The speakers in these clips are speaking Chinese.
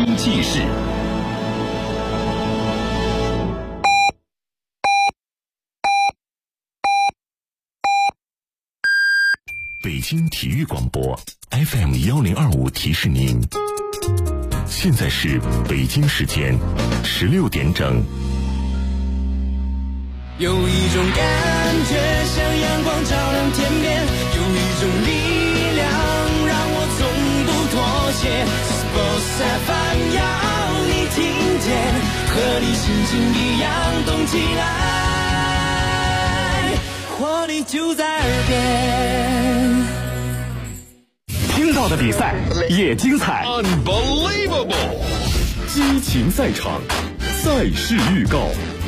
经济事。北京体育广播 FM1025提示您，现在是北京时间16点整。 有一种感觉像阳光照亮天边，有一种力量让我从不妥协。Sports FM 要你听见，和你心情一样动起来，活力就在耳边。 听到的比赛也精彩 Unbelievable 激情赛场，赛事预告。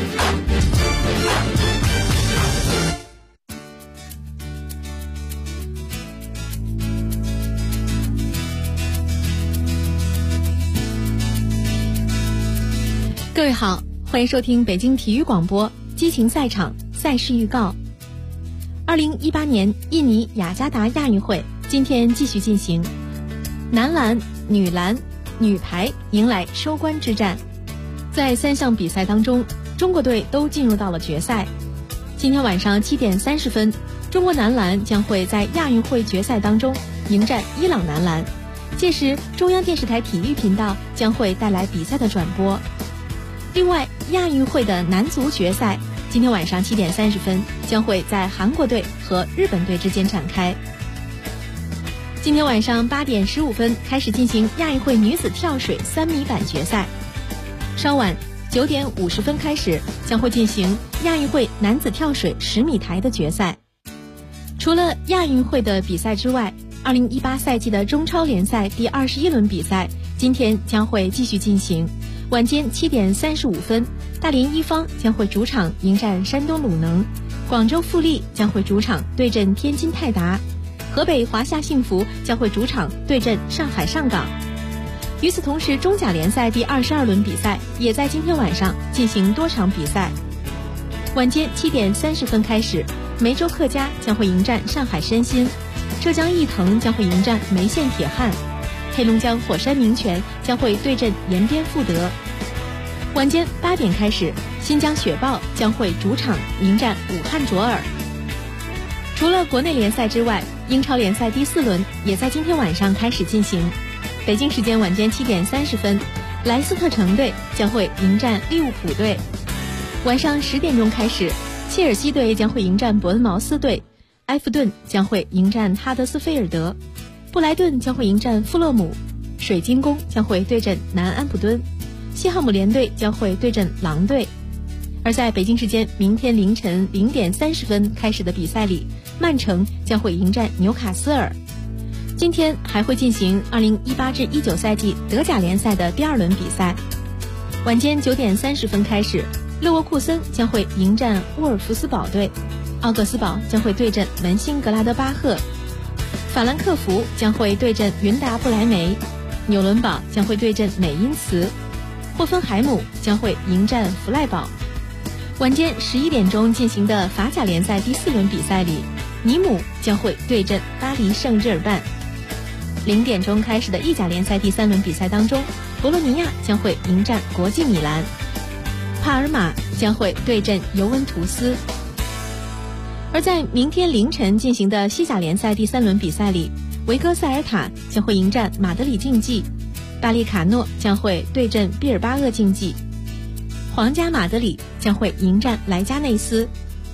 各位好，欢迎收听北京体育广播激情赛场赛事预告。2018年印尼雅加达亚运会今天继续进行，男篮、女篮、女排迎来收官之战。在3项比赛当中，中国队都进入到了决赛。今天晚上7点30分，中国男篮将会在亚运会决赛当中迎战伊朗男篮。届时，中央电视台体育频道将会带来比赛的转播。另外，亚运会的男足决赛今天晚上7点30分将会在韩国队和日本队之间展开。今天晚上8点15分开始进行亚运会女子跳水3米板决赛。稍晚9点50分开始将会进行亚运会男子跳水10米台的决赛。除了亚运会的比赛之外，2018赛季的中超联赛第21轮比赛今天将会继续进行。晚间7点35分，大连一方将会主场迎战山东鲁能，广州富力将会主场对阵天津泰达，河北华夏幸福将会主场对阵上海上港。与此同时，中甲联赛第22轮比赛也在今天晚上进行多场比赛。晚间7点30分开始，梅州客家将会迎战上海申鑫，浙江毅腾将会迎战梅县铁汉，黑龙江火山名泉将会对阵延边富德。晚间8点开始，新疆雪豹将会主场迎战武汉卓尔。除了国内联赛之外，英超联赛第4轮也在今天晚上开始进行。北京时间晚间7点30分，莱斯特城队将会迎战利物浦队。晚上10点钟开始，切尔西队将会迎战伯恩茅斯队，埃弗顿将会迎战哈德斯菲尔德，布莱顿将会迎战富勒姆，水晶宫将会对阵南安普敦，西汉姆联队将会对阵狼队。而在北京时间明天凌晨0点30分开始的比赛里，曼城将会迎战纽卡斯尔。今天还会进行2018至19赛季德甲联赛的第2轮比赛。晚间9点30分开始，勒沃库森将会迎战沃尔夫斯堡队，奥格斯堡将会对阵门兴格拉德巴赫，法兰克福将会对阵云达不莱梅，纽伦堡将会对阵美因茨，霍芬海姆将会迎战弗赖堡。晚间11点钟进行的法甲联赛第4轮比赛里，尼姆将会对阵巴黎圣日耳曼。0点钟开始的意甲联赛第3轮比赛当中，博洛尼亚将会迎战国际米兰，帕尔马将会对阵尤文图斯。而在明天凌晨进行的西甲联赛第3轮比赛里，维戈塞尔塔将会迎战马德里竞技，巴利卡诺将会对阵毕尔巴鄂竞技，皇家马德里将会迎战莱加内斯。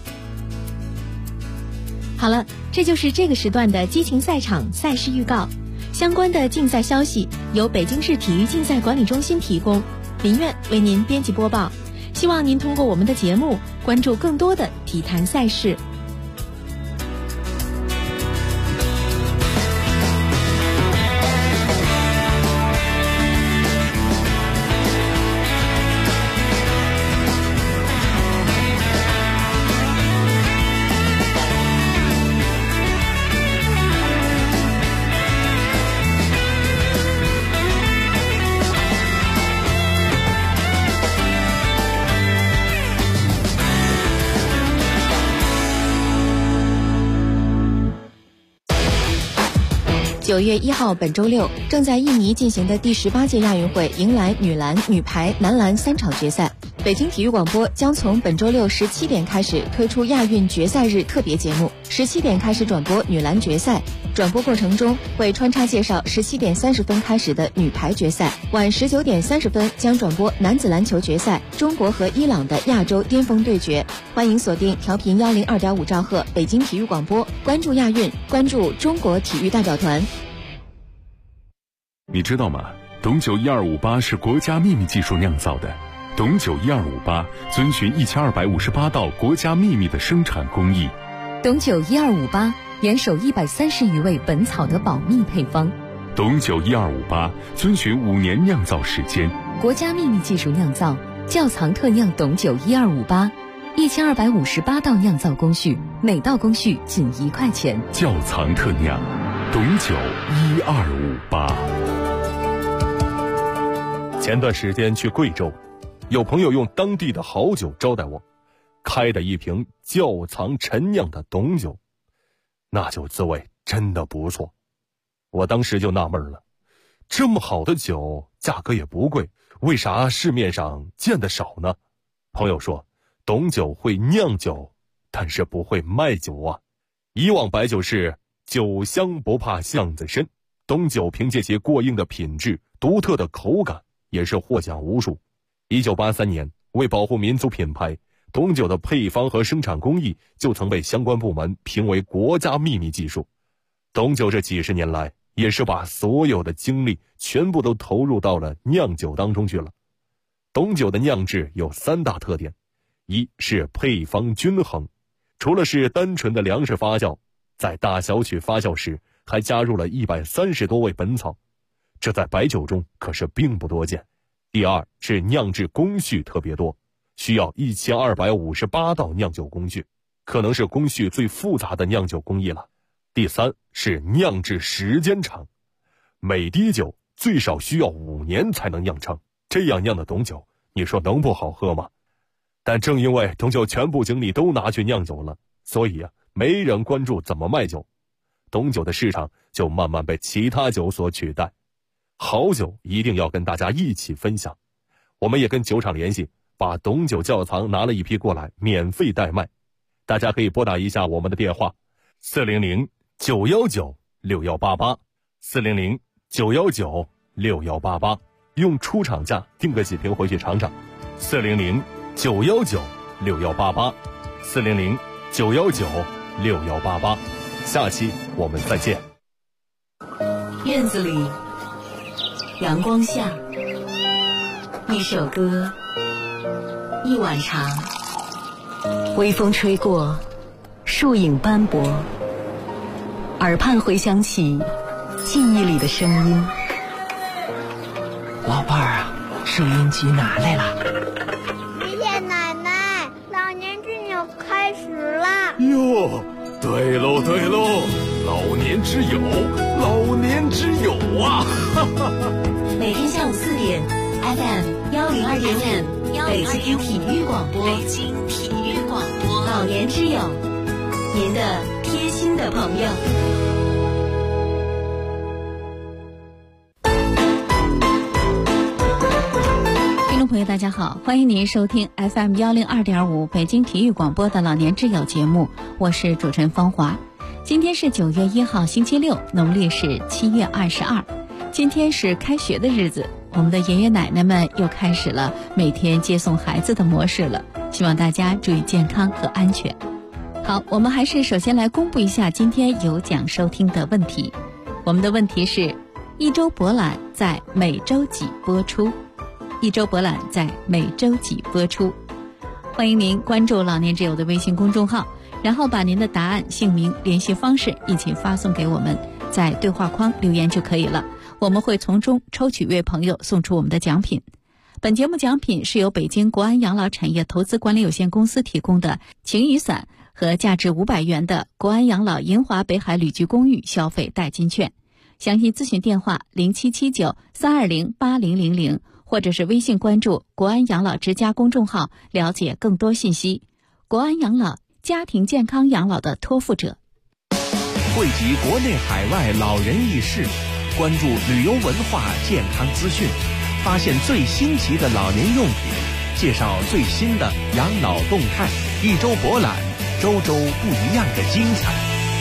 好了，这就是这个时段的激情赛场赛事预告。相关的竞赛消息由北京市体育竞赛管理中心提供，林苑为您编辑播报。希望您通过我们的节目关注更多的体坛赛事。 9月1号本周六，正在印尼进行的第18届亚运会迎来女篮、女排、男篮3场决赛。北京体育广播将从本周六17点开始推出亚运决赛日特别节目，17点开始转播女篮决赛。转播过程中会穿插介绍17点30分开始的女排决赛，晚19点30分将转播男子篮球决赛，中国和伊朗的亚洲巅峰对决。欢迎锁定调频102.5兆赫北京体育广播，关注亚运，关注中国体育代表团。 你知道吗？董酒1258是国家秘密技术酿造的。董酒1258遵循1258道国家秘密的生产工艺。 董酒1258严守130余味本草的保密配方。 董酒1258遵循5年酿造时间， 国家秘密技术酿造，窖藏特酿董酒1258，1258道酿造工序，每道工序仅1块钱。 窖藏特酿，董酒1258。 前段时间去贵州，有朋友用当地的好酒招待我，开的一瓶窖藏陈酿的董酒，那酒滋味真的不错。我当时就纳闷了，这么好的酒价格也不贵，为啥市面上见得少呢？朋友说，董酒会酿酒，但是不会卖酒啊。以往白酒是酒香不怕巷子深，董酒凭借其过硬的品质、独特的口感，也是获奖无数。1983年，为保护民族品牌，董酒的配方和生产工艺就曾被相关部门评为国家秘密技术。董酒这几十年来，也是把所有的精力全部都投入到了酿酒当中去了。董酒的酿制有3大特点：一是配方均衡，除了是单纯的粮食发酵，在大小曲发酵时还加入了130多味本草，这在白酒中可是并不多见。第二是酿制工序特别多，需要1258道酿酒工序，可能是工序最复杂的酿酒工艺了。第三是酿制时间长，每滴酒最少需要5年才能酿成，这样酿的董酒，你说能不好喝吗？但正因为董酒全部精力都拿去酿酒了，所以没人关注怎么卖酒，董酒的市场就慢慢被其他酒所取代。好酒一定要跟大家一起分享，我们也跟酒厂联系，把董酒窖藏拿了一批过来，免费代卖。大家可以拨打一下我们的电话400-919-6188，400-919-6188，用出厂价订个几瓶回去尝尝。400-919-6188，400-919-6188。下期我们再见。 院子里，阳光下，一首歌，一碗茶，微风吹过，树影斑驳，耳畔回响起记忆里的声音。 老伴儿啊，收音机拿来了。 爷爷奶奶，老年之友开始啦！ 哟，对喽对喽，老年之友，老年之友啊！ 每天下午4点 ，FM 102.5，北京体育广播，北京体育广播，老年之友，您的贴心的朋友。 听众朋友大家好，欢迎您收听 FM 102.5北京体育广播的老年之友节目，我是主持人芳华。今天是9月1号星期六，农历是7月22，今天是开学的日子，我们的爷爷奶奶们又开始了每天接送孩子的模式了，希望大家注意健康和安全。好，我们还是首先来公布一下今天有奖收听的问题。我们的问题是：一周博览在每周几播出？一周博览在每周几播出？欢迎您关注老年之友的微信公众号，然后把您的答案、姓名、联系方式一起发送给我们，在对话框留言就可以了，我们会从中抽取一位朋友送出我们的奖品。本节目奖品是由北京国安养老产业投资管理有限公司提供的晴雨伞和价值500元的国安养老银华北海旅居公寓消费代金券。详细咨询电话0779-320-8000，或者是微信关注国安养老之家公众号了解更多信息。国安养老，家庭健康养老的托付者。 汇集国内海外老人轶事，关注旅游文化健康资讯，发现最新奇的老年用品，介绍最新的养老动态，一周博览，周周不一样的精彩。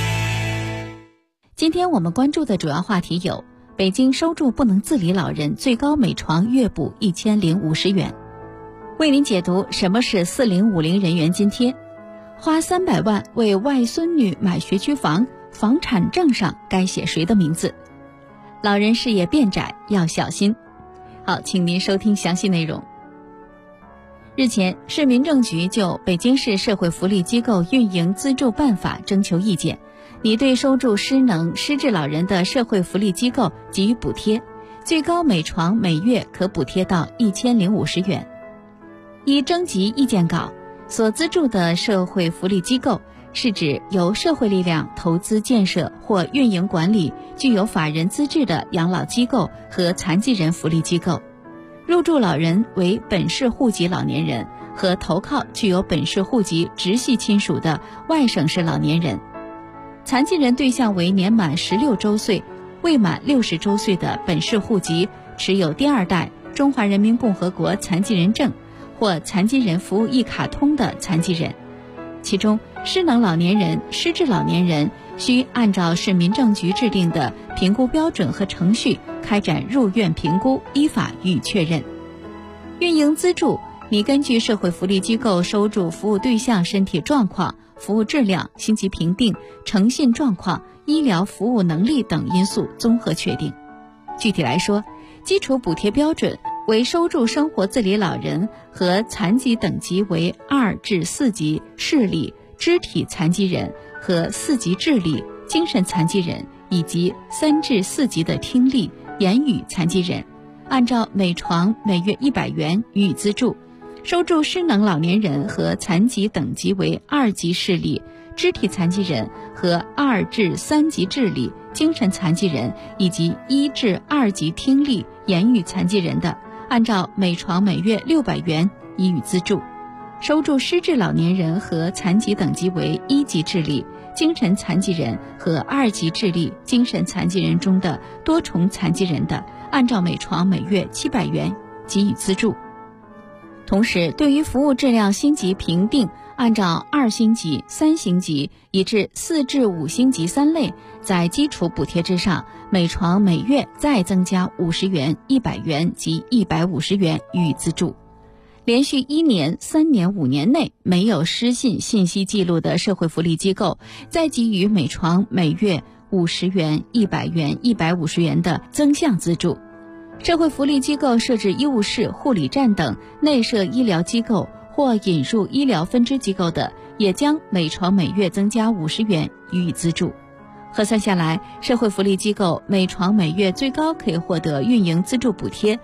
今天我们关注的主要话题有：北京收住不能自理老人最高每床月补1050元。为您解读什么是4050人员津贴，花300万为外孙女买学区房，房产证上该写谁的名字？老人视野变窄，要小心。好，请您收听详细内容。日前，市民政局就《北京市社会福利机构运营资助办法》征求意见，拟对收住失能失智老人的社会福利机构给予补贴，最高每床每月可补贴到1050元。依征集意见稿，所资助的社会福利机构是指由社会力量投资建设或运营管理具有法人资质的养老机构和残疾人福利机构，入住老人为本市户籍老年人和投靠具有本市户籍直系亲属的外省市老年人，残疾人对象为年满16周岁未满60周岁的本市户籍持有第2代中华人民共和国残疾人证或残疾人服务一卡通的残疾人。其中，失能老年人、失智老年人需按照市民政局制定的评估标准和程序开展入院评估，依法予以确认。运营资助拟根据社会福利机构收住服务对象身体状况、服务质量、星级评定、诚信状况、医疗服务能力等因素综合确定。具体来说，基础补贴标准为收住生活自理老人和残疾等级为2至4级视力、肢体残疾人和4级智力、精神残疾人以及3至4级的听力、言语残疾人，按照每床每月100元予以资助。收住失能老年人和残疾等级为2级视力、肢体残疾人和2至3级智力、精神残疾人以及1至2级听力、言语残疾人的，按照每床每月600元予以资助。收住失智老年人和残疾等级为1级智力、精神残疾人和2级智力、精神残疾人中的多重残疾人的，按照每床每月700元给予资助。同时，对于服务质量星级评定按照2星级、3星级以至4至5星级3类，在基础补贴之上，每床每月再增加50元、100元及150元予以资助。连续1年、3年、5年内没有失信信息记录的社会福利机构，再给予每床每月50元、100元、150元的增项资助。社会福利机构设置医务室、护理站等内设医疗机构或引入医疗分支机构的，也将每床每月增加50元予以资助。核算下来，社会福利机构每床每月最高可以获得运营资助补贴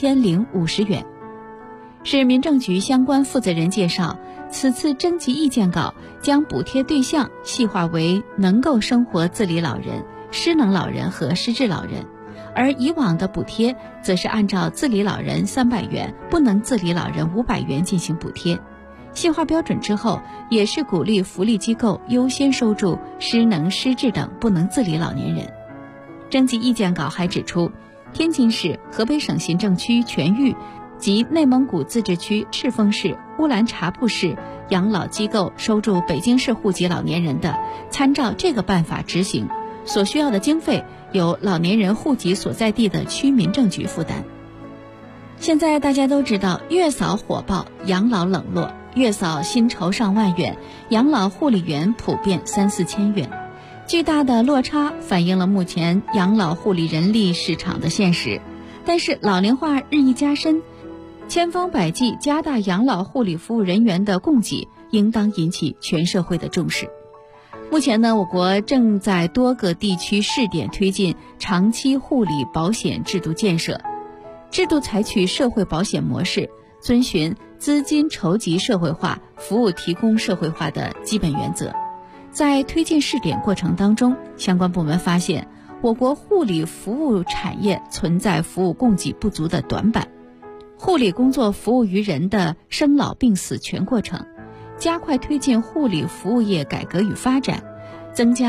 1050元。市民政局相关负责人介绍，此次征集意见稿将补贴对象细化为能够生活自理老人、失能老人和失智老人，而以往的补贴则是按照自理老人300元、不能自理老人500元进行补贴。细化标准之后，也是鼓励福利机构优先收住失能、失智等不能自理老年人。征集意见稿还指出，天津市、河北省行政区全域及内蒙古自治区赤峰市、乌兰察布市养老机构收住北京市户籍老年人的，参照这个办法执行，所需要的经费由老年人户籍所在地的区民政局负担。现在大家都知道，月嫂火爆，养老冷落，月嫂薪酬上万元，养老护理员普遍3、4千元。巨大的落差反映了目前养老护理人力市场的现实。但是老龄化日益加深，千方百计加大养老护理服务人员的供给，应当引起全社会的重视。目前呢，我国正在多个地区试点推进长期护理保险制度建设，制度采取社会保险模式，遵循资金筹集社会化、服务提供社会化的基本原则。在推进试点过程当中，相关部门发现，我国护理服务产业存在服务供给不足的短板，护理工作服务于人的生老病死全过程，加快推进护理服务业改革与发展，增加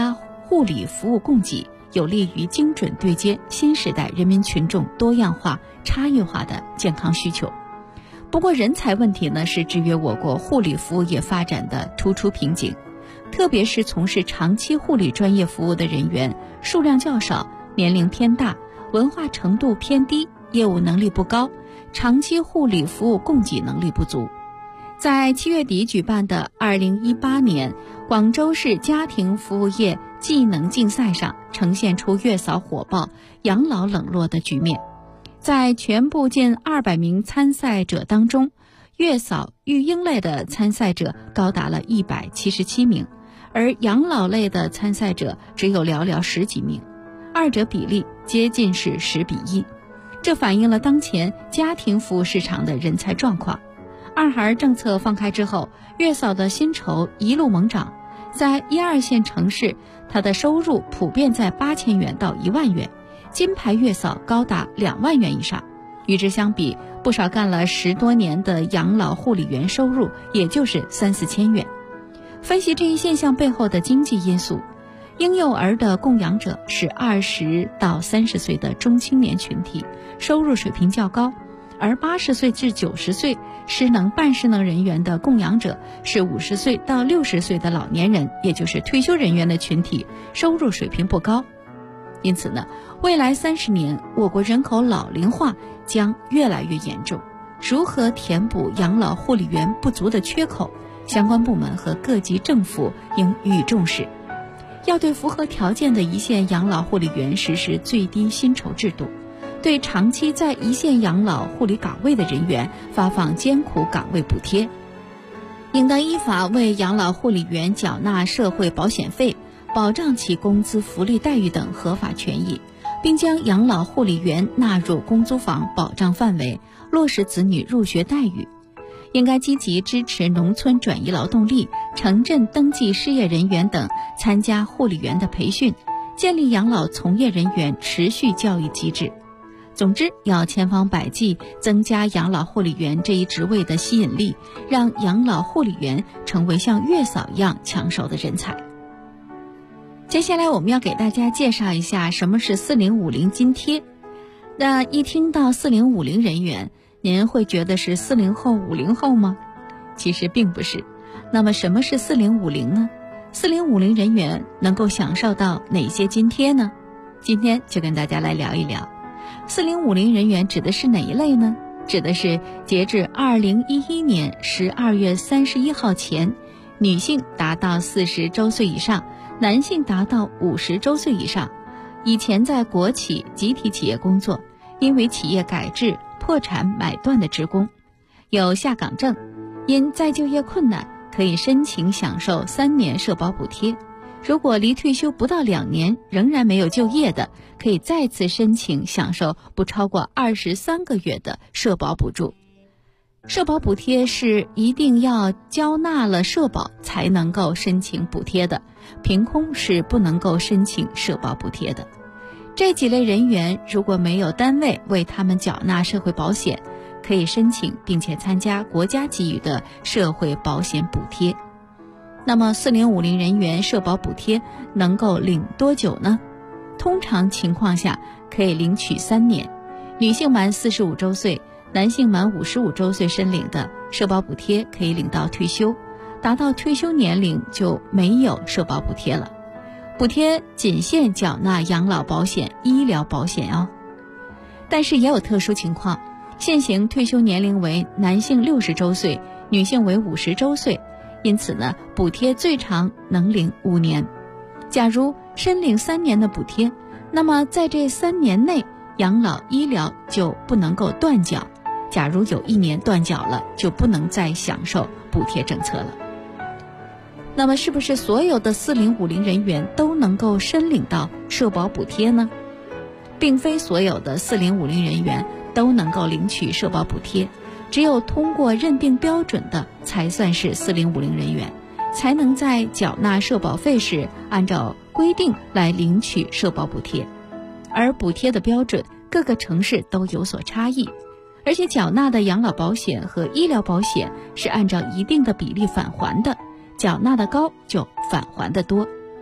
护理服务供给，有利于精准对接新时代人民群众多样化、差异化的健康需求。不过，人才问题呢是制约我国护理服务业发展的突出瓶颈，特别是从事长期护理专业服务的人员数量较少，年龄偏大，文化程度偏低，业务能力不高，长期护理服务供给能力不足。在7月底举办的2018年广州市家庭服务业技能竞赛上，呈现出月嫂火爆、养老冷落的局面。在全部近200名参赛者当中，月嫂育婴类的参赛者高达了177名，而养老类的参赛者只有寥寥10几名，二者比例接近是10比1，这反映了当前家庭服务市场的人才状况。二孩政策放开之后，月嫂的薪酬一路猛涨，在1、2线城市，她的收入普遍在8000元到1万元，金牌月嫂高达2万元以上。与之相比，不少干了10多年的养老护理员收入也就是3、4千元。分析这一现象背后的经济因素，婴幼儿的供养者是20到30岁的中青年群体，收入水平较高，而80岁至90岁失能半失能人员的供养者是50岁到60岁的老年人，也就是退休人员的群体，收入水平不高。因此呢，未来30年我国人口老龄化将越来越严重，如何填补养老护理员不足的缺口，相关部门和各级政府应予以重视。要对符合条件的一线养老护理员实施最低薪酬制度，对长期在一线养老护理岗位的人员发放艰苦岗位补贴，应当依法为养老护理员缴纳社会保险费，保障其工资福利待遇等合法权益，并将养老护理员纳入公租房保障范围，落实子女入学待遇。应该积极支持农村转移劳动力、城镇登记失业人员等参加护理员的培训，建立养老从业人员持续教育机制。总之，要千方百计增加养老护理员这一职位的吸引力，让养老护理员成为像月嫂一样抢手的人才。接下来我们要给大家介绍一下什么是4050津贴。那一听到4050人员，您会觉得是40后、50后吗？其实并不是。那么什么是4050呢？4050人员能够享受到哪些津贴呢？今天就跟大家来聊一聊。4050人员指的是哪一类呢？指的是截至2011年12月31号前，女性达到40周岁以上，男性达到50周岁以上，以前在国企、集体企业工作，因为企业改制、破产买断的职工，有下岗证，因再就业困难可以申请享受3年社保补贴。如果离退休不到2年仍然没有就业的，可以再次申请享受不超过23个月的社保补助。社保补贴是一定要交纳了社保才能够申请补贴的，凭空是不能够申请社保补贴的。这几类人员如果没有单位为他们缴纳社会保险，可以申请并且参加国家给予的社会保险补贴。那么4050人员社保补贴能够领多久呢？通常情况下可以领取3年，女性满45周岁，男性满55周岁申领的社保补贴可以领到退休，达到退休年龄就没有社保补贴了。补贴仅限缴纳养老保险、医疗保险哦。但是也有特殊情况，现行退休年龄为男性60周岁，女性为50周岁，因此呢，补贴最长能领5年。假如申领3年的补贴，那么在这3年内，养老医疗就不能够断缴。假如有1年断缴了，就不能再享受补贴政策了。那么是不是所有的4050人员都能够申领到社保补贴呢？并非所有的4050人员都能够领取社保补贴，只有通过认定标准的才算是4050人员，才能在缴纳社保费时按照规定来领取社保补贴。而补贴的标准各个城市都有所差异，而且缴纳的养老保险和医疗保险是按照一定的比例返还的，缴纳的高就返还的多。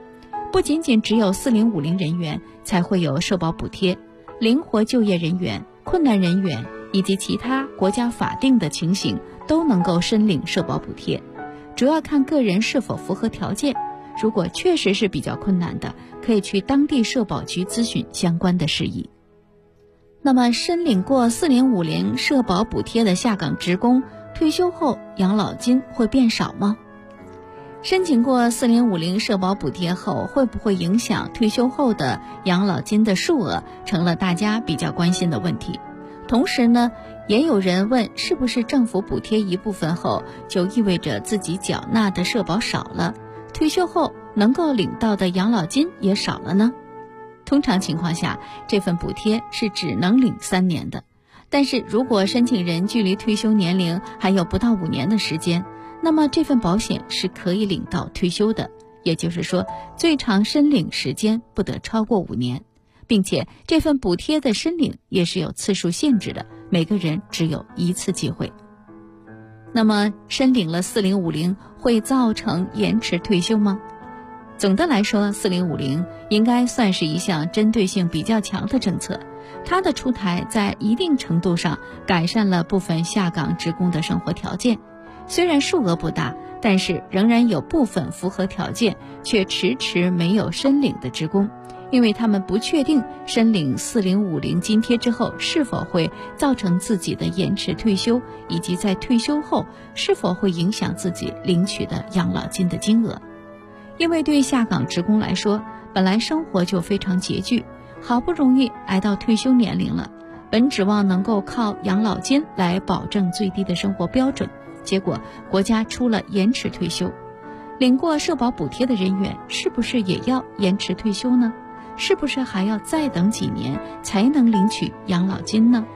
不仅仅只有4050人员才会有社保补贴，灵活就业人员、困难人员以及其他国家法定的情形都能够申领社保补贴，主要看个人是否符合条件。如果确实是比较困难的，可以去当地社保局咨询相关的事宜。那么申领过4050社保补贴的下岗职工退休后养老金会变少吗？申请过4050社保补贴后，会不会影响退休后的养老金的数额，成了大家比较关心的问题。同时呢，也有人问，是不是政府补贴一部分后，就意味着自己缴纳的社保少了，退休后能够领到的养老金也少了呢？通常情况下，这份补贴是只能领3年的，但是如果申请人距离退休年龄还有不到5年的时间，那么这份保险是可以领到退休的，也就是说，最长申领时间不得超过5年，并且这份补贴的申领也是有次数限制的，每个人只有1次机会。那么申领了4050会造成延迟退休吗？总的来说，4050应该算是一项针对性比较强的政策，它的出台在一定程度上改善了部分下岗职工的生活条件。虽然数额不大，但是仍然有部分符合条件却迟迟没有申领的职工，因为他们不确定申领4050津贴之后是否会造成自己的延迟退休，以及在退休后是否会影响自己领取的养老金的金额。因为对下岗职工来说，本来生活就非常拮据，好不容易挨到退休年龄了，本指望能够靠养老金来保证最低的生活标准，结果国家出了延迟退休。领过社保补贴的人员是不是也要延迟退休呢？是不是还要再等几年才能领取养老金呢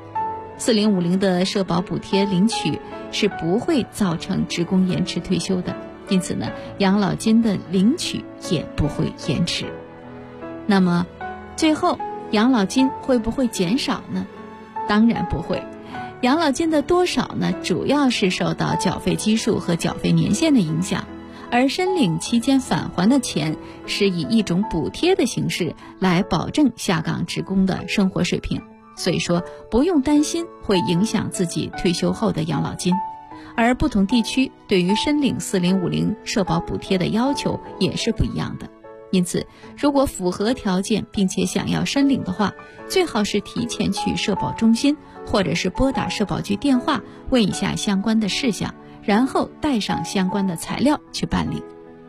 ？4050的社保补贴领取是不会造成职工延迟退休的，因此呢，养老金的领取也不会延迟。那么最后养老金会不会减少呢？当然不会。养老金的多少呢，主要是受到缴费基数和缴费年限的影响，而申领期间返还的钱是以一种补贴的形式来保证下岗职工的生活水平，所以说不用担心会影响自己退休后的养老金。而不同地区对于申领4050社保补贴的要求也是不一样的，因此如果符合条件并且想要申领的话，最好是提前去社保中心或者是拨打社保局电话问一下相关的事项，然后带上相关的材料去办理。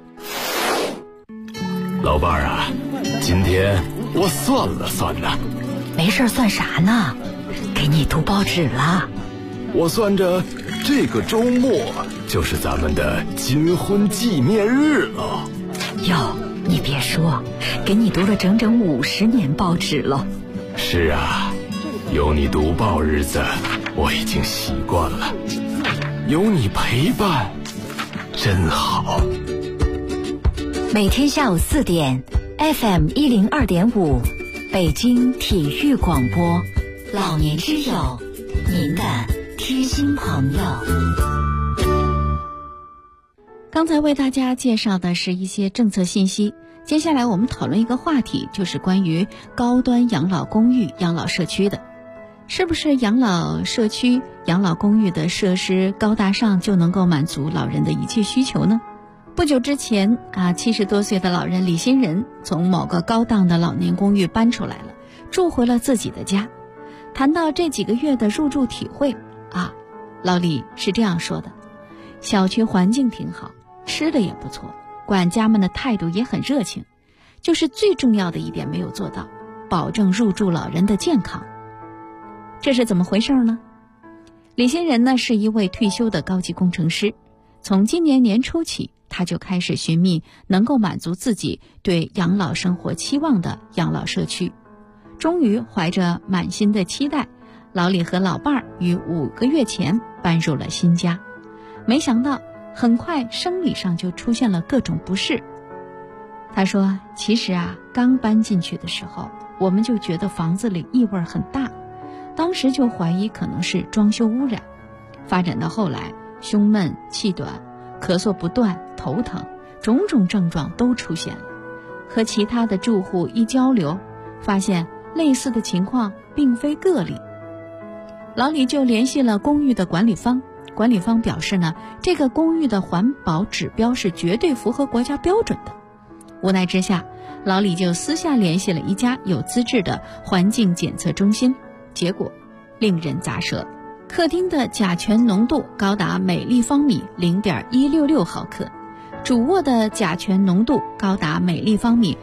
老伴儿啊，今天我算了算呢。 没事算啥呢？给你读报纸了。 我算着这个周末就是咱们的金婚纪念日了。 哟，你别说，给你读了整整50年报纸了。 是啊，有你读报日子我已经习惯了，有你陪伴真好。 每天下午4点 FM 102.5北京体育广播，老年之友，您的贴心朋友。 刚才为大家介绍的是一些政策信息，接下来我们讨论一个话题，就是关于高端养老公寓、养老社区的。是不是养老社区、养老公寓的设施高大上就能够满足老人的一切需求呢？不久之前70多岁的老人李新仁从某个高档的老年公寓搬出来了，住回了自己的家。谈到这几个月的入住体会老李是这样说的：小区环境挺好，吃的也不错，管家们的态度也很热情，就是最重要的一点没有做到，保证入住老人的健康。这是怎么回事呢？李新仁呢是一位退休的高级工程师，从今年年初起，他就开始寻觅能够满足自己对养老生活期望的养老社区。终于怀着满心的期待，老李和老伴儿于5个月前搬入了新家。没想到很快生理上就出现了各种不适。他说，其实刚搬进去的时候，我们就觉得房子里异味很大，当时就怀疑可能是装修污染。发展到后来，胸闷、气短、咳嗽不断、头疼，种种症状都出现了。 和其他的住户一交流，发现类似的情况并非个例。老李就联系了公寓的管理方，管理方表示呢，这个公寓的环保指标是绝对符合国家标准的。无奈之下，老李就私下联系了一家有资质的环境检测中心，结果令人咂舌。客厅的甲醛浓度高达每立方米 0.166 毫克，主卧的甲醛浓度高达每立方米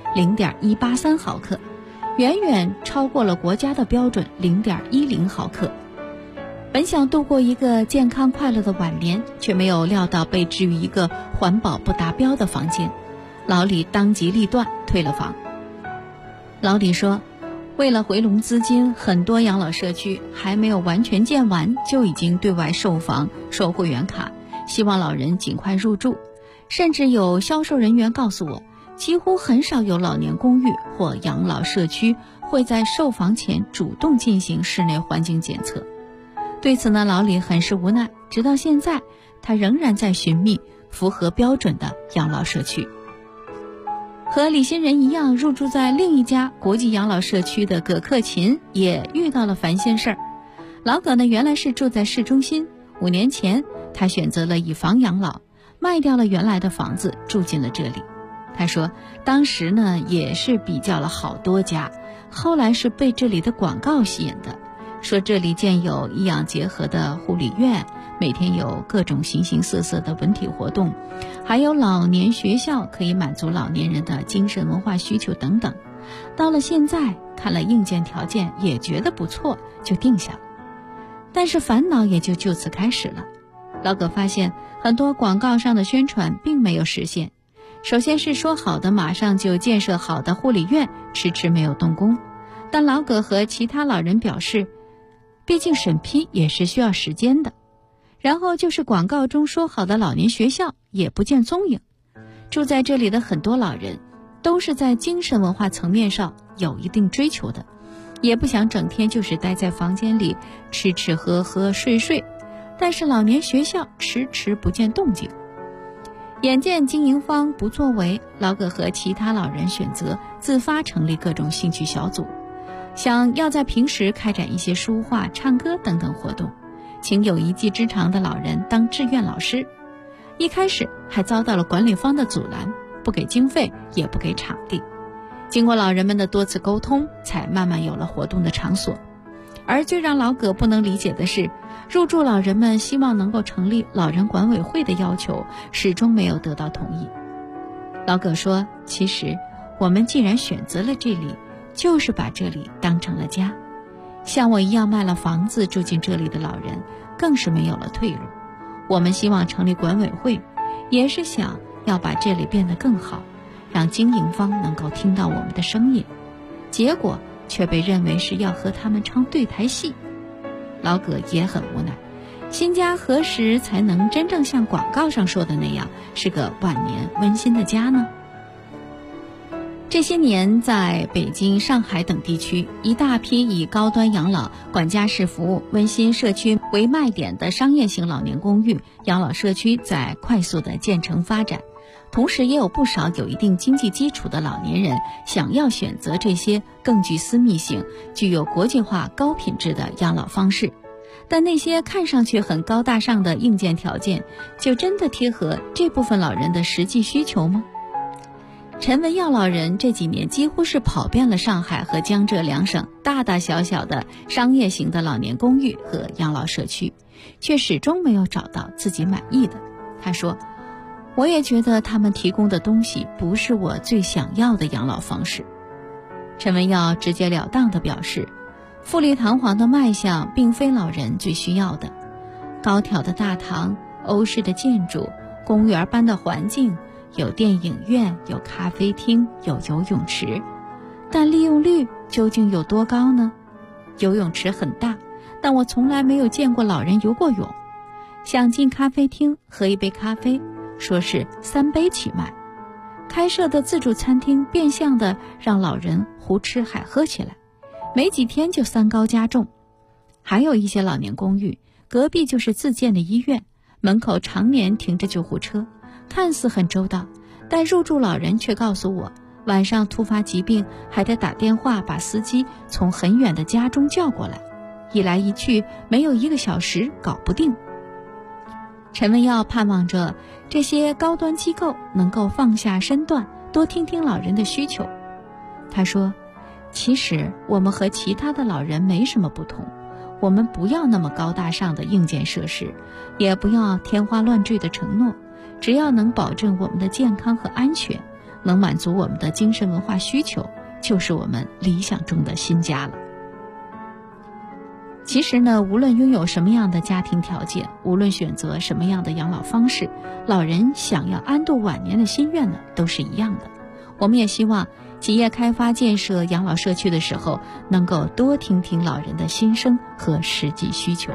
0.183 毫克，远远超过了国家的标准 0.10 毫克。本想度过一个健康快乐的晚年，却没有料到被置于一个环保不达标的房间。老李当机立断退了房。老李说，为了回笼资金，很多养老社区还没有完全建完就已经对外售房售会员卡，希望老人尽快入住。甚至有销售人员告诉我，几乎很少有老年公寓或养老社区会在售房前主动进行室内环境检测。对此呢，老李很是无奈，直到现在他仍然在寻觅符合标准的养老社区。和李新仁一样入住在另一家国际养老社区的葛克勤也遇到了烦心事儿。老葛呢，原来是住在市中心，5年前他选择了以房养老，卖掉了原来的房子，住进了这里。他说当时呢也是比较了好多家，后来是被这里的广告吸引的，说这里建有医养结合的护理院，每天有各种形形色色的文体活动，还有老年学校可以满足老年人的精神文化需求等等。到了现在看了硬件条件也觉得不错，就定下了。但是烦恼也就此开始了。老葛发现很多广告上的宣传并没有实现。首先是说好的马上就建设好的护理院迟迟没有动工，但老葛和其他老人表示，毕竟审批也是需要时间的。然后就是广告中说好的老年学校也不见踪影。住在这里的很多老人都是在精神文化层面上有一定追求的，也不想整天就是待在房间里吃吃喝喝睡睡，但是老年学校迟迟不见动静。眼见经营方不作为，老葛和其他老人选择自发成立各种兴趣小组，想要在平时开展一些书画、唱歌等等活动，请有一技之长的老人当志愿老师。一开始还遭到了管理方的阻拦，不给经费也不给场地。经过老人们的多次沟通，才慢慢有了活动的场所。而最让老葛不能理解的是，入住老人们希望能够成立老人管委会的要求始终没有得到同意。老葛说，其实我们既然选择了这里，就是把这里当成了家。像我一样卖了房子住进这里的老人更是没有了退路。我们希望成立管委会，也是想要把这里变得更好，让经营方能够听到我们的声音，结果却被认为是要和他们唱对台戏。老葛也很无奈，新家何时才能真正像广告上说的那样是个晚年温馨的家呢？这些年在北京、上海等地区，一大批以高端养老、管家式服务、温馨社区为卖点的商业型老年公寓、养老社区在快速的建成发展。同时也有不少有一定经济基础的老年人想要选择这些更具私密性、具有国际化高品质的养老方式。但那些看上去很高大上的硬件条件，就真的贴合这部分老人的实际需求吗？陈文耀老人这几年几乎是跑遍了上海和江浙两省大大小小的商业型的老年公寓和养老社区，却始终没有找到自己满意的。他说，我也觉得他们提供的东西不是我最想要的养老方式。陈文耀直截了当地表示，富丽堂皇的卖相并非老人最需要的。高挑的大堂、欧式的建筑、公园般的环境，有电影院，有咖啡厅，有游泳池，但利用率究竟有多高呢？游泳池很大，但我从来没有见过老人游过泳。想进咖啡厅喝一杯咖啡，说是3杯起卖。开设的自助餐厅变相的让老人胡吃海喝起来，没几天就3高加重。还有一些老年公寓，隔壁就是自建的医院，门口常年停着救护车，看似很周到，但入住老人却告诉我， 晚上突发疾病还得打电话把司机从很远的家中叫过来，一来一去没有1个小时搞不定。陈文耀盼望着这些高端机构能够放下身段，多听听老人的需求。他说，其实我们和其他的老人没什么不同，我们不要那么高大上的硬件设施，也不要天花乱坠的承诺，只要能保证我们的健康和安全，能满足我们的精神文化需求，就是我们理想中的新家了。其实呢，无论拥有什么样的家庭条件，无论选择什么样的养老方式，老人想要安度晚年的心愿呢，都是一样的。我们也希望企业开发建设养老社区的时候，能够多听听老人的心声和实际需求。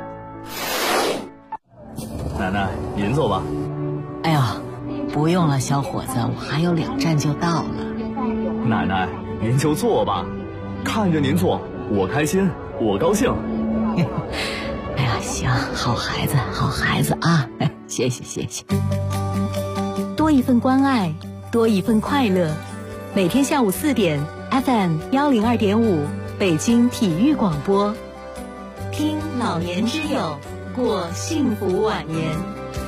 奶奶，您坐吧。 哎呀，不用了，小伙子，我还有2站就到了。 奶奶，您就坐吧，看着您坐，我开心，我高兴。 哎呀，行，好孩子，好孩子啊！谢谢，谢谢。 多一份关爱，多一份快乐。每天下午4点 ，FM 102.5，北京体育广播，听老年之友，过幸福晚年。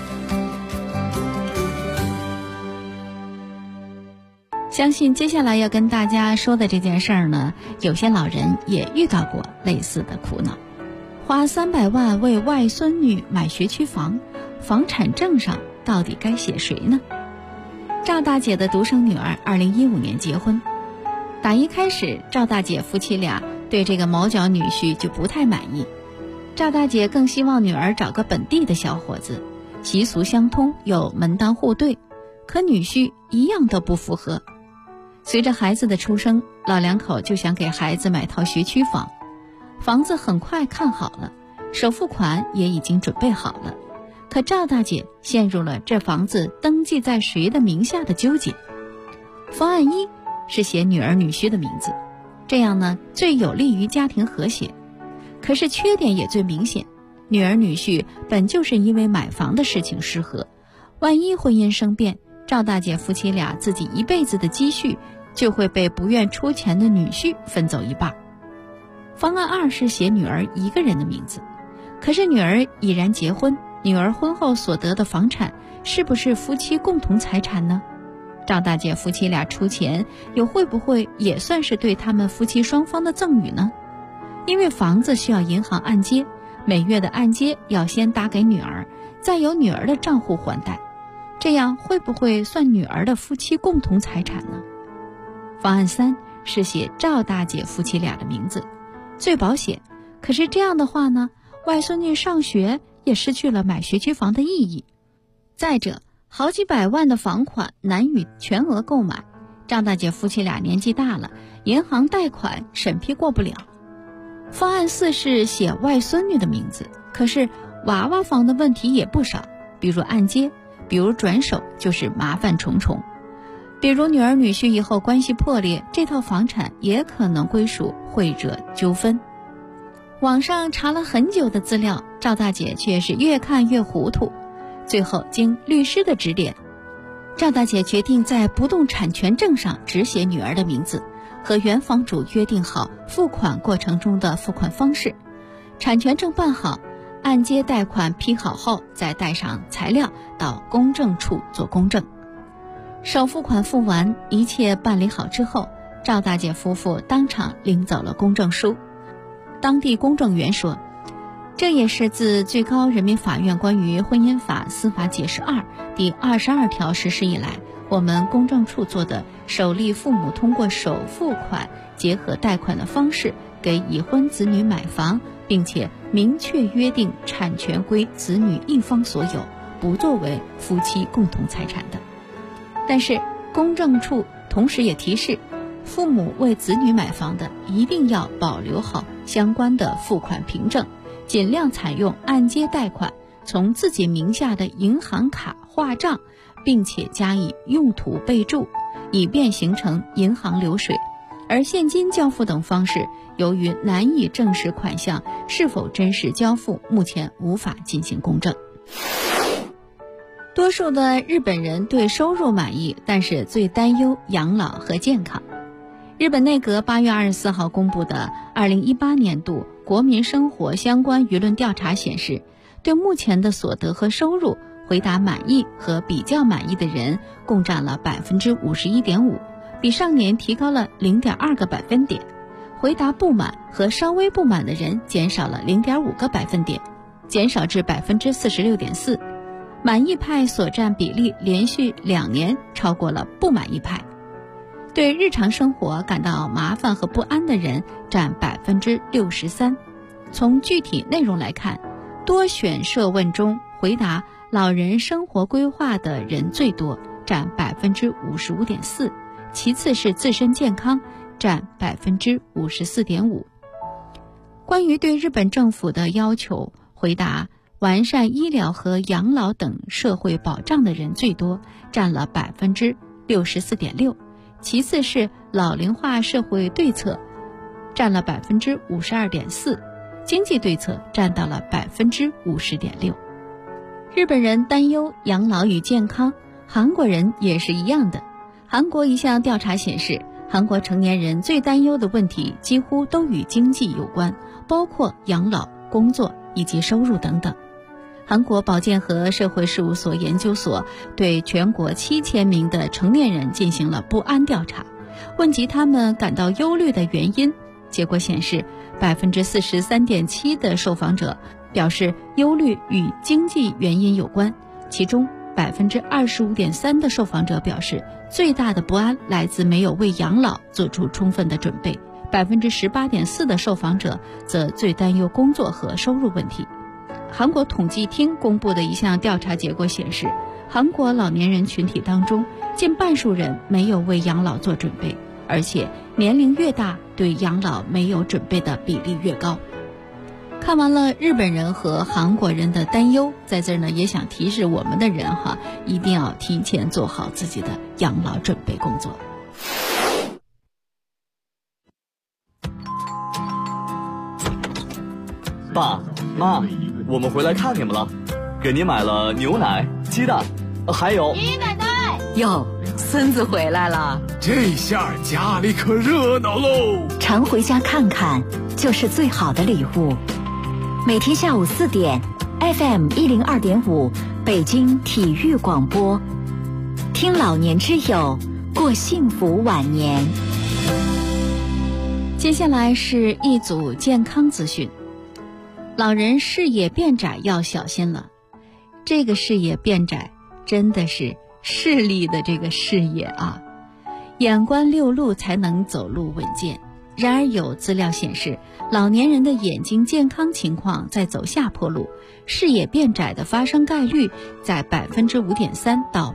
相信接下来要跟大家说的这件事儿呢，有些老人也遇到过类似的苦恼。花300万为外孙女买学区房，房产证上到底该写谁呢？赵大姐的独生女儿2015年结婚，打一开始，赵大姐夫妻俩对这个毛脚女婿就不太满意。赵大姐更希望女儿找个本地的小伙子，习俗相通，又门当户对，可女婿一样都不符合。随着孩子的出生，老两口就想给孩子买套学区房，房子很快看好了，首付款也已经准备好了。可赵大姐陷入了这房子登记在谁的名下的纠结。方案1是写女儿女婿的名字，这样呢最有利于家庭和谐。可是缺点也最明显，女儿女婿本就是因为买房的事情失和，万一婚姻生变，赵大姐夫妻俩自己一辈子的积蓄就会被不愿出钱的女婿分走一半。方案2是写女儿一个人的名字，可是女儿已然结婚，女儿婚后所得的房产是不是夫妻共同财产呢？赵大姐夫妻俩出钱，又会不会也算是对他们夫妻双方的赠与呢？因为房子需要银行按揭，每月的按揭要先打给女儿，再由女儿的账户还贷，这样会不会算女儿的夫妻共同财产呢？方案3是写赵大姐夫妻俩的名字，最保险。可是这样的话呢，外孙女上学也失去了买学区房的意义。再者，好几百万的房款难以全额购买，赵大姐夫妻俩年纪大了，银行贷款审批过不了。方案4是写外孙女的名字，可是娃娃房的问题也不少，比如按揭，比如转手，就是麻烦重重。比如女儿女婿以后关系破裂，这套房产也可能归属会惹纠纷。网上查了很久的资料，赵大姐却是越看越糊涂。最后经律师的指点，赵大姐决定在不动产权证上只写女儿的名字，和原房主约定好付款过程中的付款方式。产权证办好，按揭贷款批好后，再带上材料到公证处做公证。首付款付完，一切办理好之后，赵大姐夫妇当场领走了公证书。当地公证员说，这也是自最高人民法院关于婚姻法司法解释2第22条实施以来，我们公证处做的首例父母通过首付款结合贷款的方式给已婚子女买房，并且明确约定产权归子女一方所有，不作为夫妻共同财产的。但是公证处同时也提示，父母为子女买房的一定要保留好相关的付款凭证，尽量采用按揭贷款，从自己名下的银行卡划账，并且加以用途备注，以便形成银行流水。而现金交付等方式，由于难以证实款项是否真实交付，目前无法进行公证。 多数的日本人对收入满意，但是最担忧养老和健康。日本内阁8月24号公布的2018年度国民生活相关舆论调查显示，对目前的所得和收入回答满意和比较满意的人共占了 51.5%， 比上年提高了 0.2个百分点。回答不满和稍微不满的人减少了 0.5个百分点，减少至 46.4%。 满意派所占比例连续2年超过了不满意派。对日常生活感到麻烦和不安的人占 63%。 从具体内容来看，多选设问中回答老人生活规划的人最多，占 55.4%， 其次是自身健康，占 54.5%。 关于对日本政府的要求，回答完善医疗和养老等社会保障的人最多，占了 64.6%， 其次是老龄化社会对策，占了 52.4%， 经济对策占到了 50.6%。 日本人担忧养老与健康，韩国人也是一样的。韩国一项调查显示，韩国成年人最担忧的问题几乎都与经济有关，包括养老、工作以及收入等等。韩国保健和社会事务所研究所对全国7000名的成年人进行了不安调查，问及他们感到忧虑的原因。结果显示 43.7% 的受访者表示忧虑与经济原因有关，其中 25.3% 的受访者表示最大的不安来自没有为养老做出充分的准备， 18.4% 的受访者则最担忧工作和收入问题。韩国统计厅公布的一项调查结果显示，韩国老年人群体当中近半数人没有为养老做准备，而且年龄越大，对养老没有准备的比例越高。看完了日本人和韩国人的担忧，在这儿呢也想提示我们的人一定要提前做好自己的养老准备工作。 爸妈，我们回来看你们了，给您买了牛奶、鸡蛋，还有爷爷奶奶。 哟，孙子回来了， 这下家里可热闹喽！ 常回家看看，就是最好的礼物。每天下午4点 ，FM 102.5，北京体育广播，听老年之友，过幸福晚年。 接下来是一组健康资讯。老人视野变窄要小心了，这个视野变窄真的是视力的这个视野啊，眼观六路才能走路稳健。然而有资料显示，老年人的眼睛健康情况在走下坡路，视野变窄的发生概率在 5.3% 到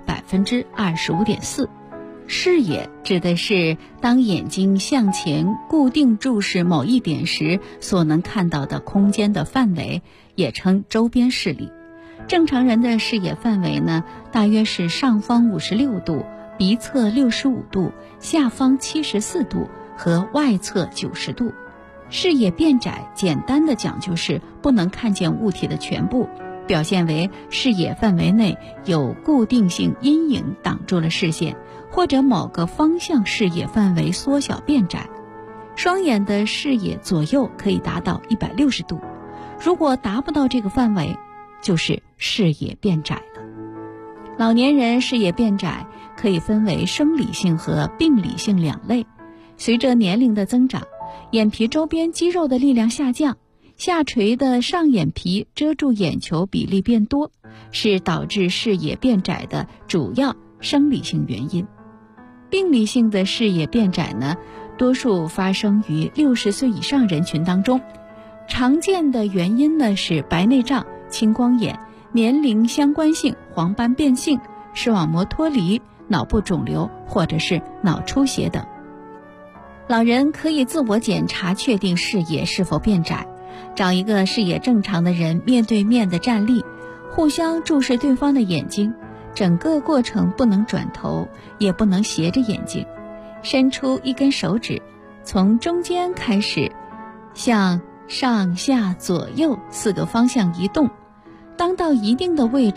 25.4%。视野指的是当眼睛向前固定注视某一点时所能看到的空间的范围，也称周边视力。正常人的视野范围呢，大约是上方56度，鼻侧65度，下方74度和外侧90度。视野变窄简单的讲究是不能看见物体的全部，表现为视野范围内有固定性阴影挡住了视线，或者某个方向视野范围缩小变窄。双眼的视野左右可以达到160度，如果达不到这个范围，就是视野变窄了。老年人视野变窄可以分为生理性和病理性两类。随着年龄的增长，眼皮周边肌肉的力量下降，下垂的上眼皮遮住眼球比例变多，是导致视野变窄的主要生理性原因。病理性的视野变窄呢，多数发生于60岁以上人群当中，常见的原因呢是白内障、青光眼、年龄相关性黄斑变性、视网膜脱离、脑部肿瘤或者是脑出血等。老人可以自我检查确定视野是否变窄，找一个视野正常的人面对面的站立，互相注视对方的眼睛，整个过程不能转头，也不能斜着眼睛，伸出一根手指，从中间开始向上下左右4个方向移动，当到一定的位置，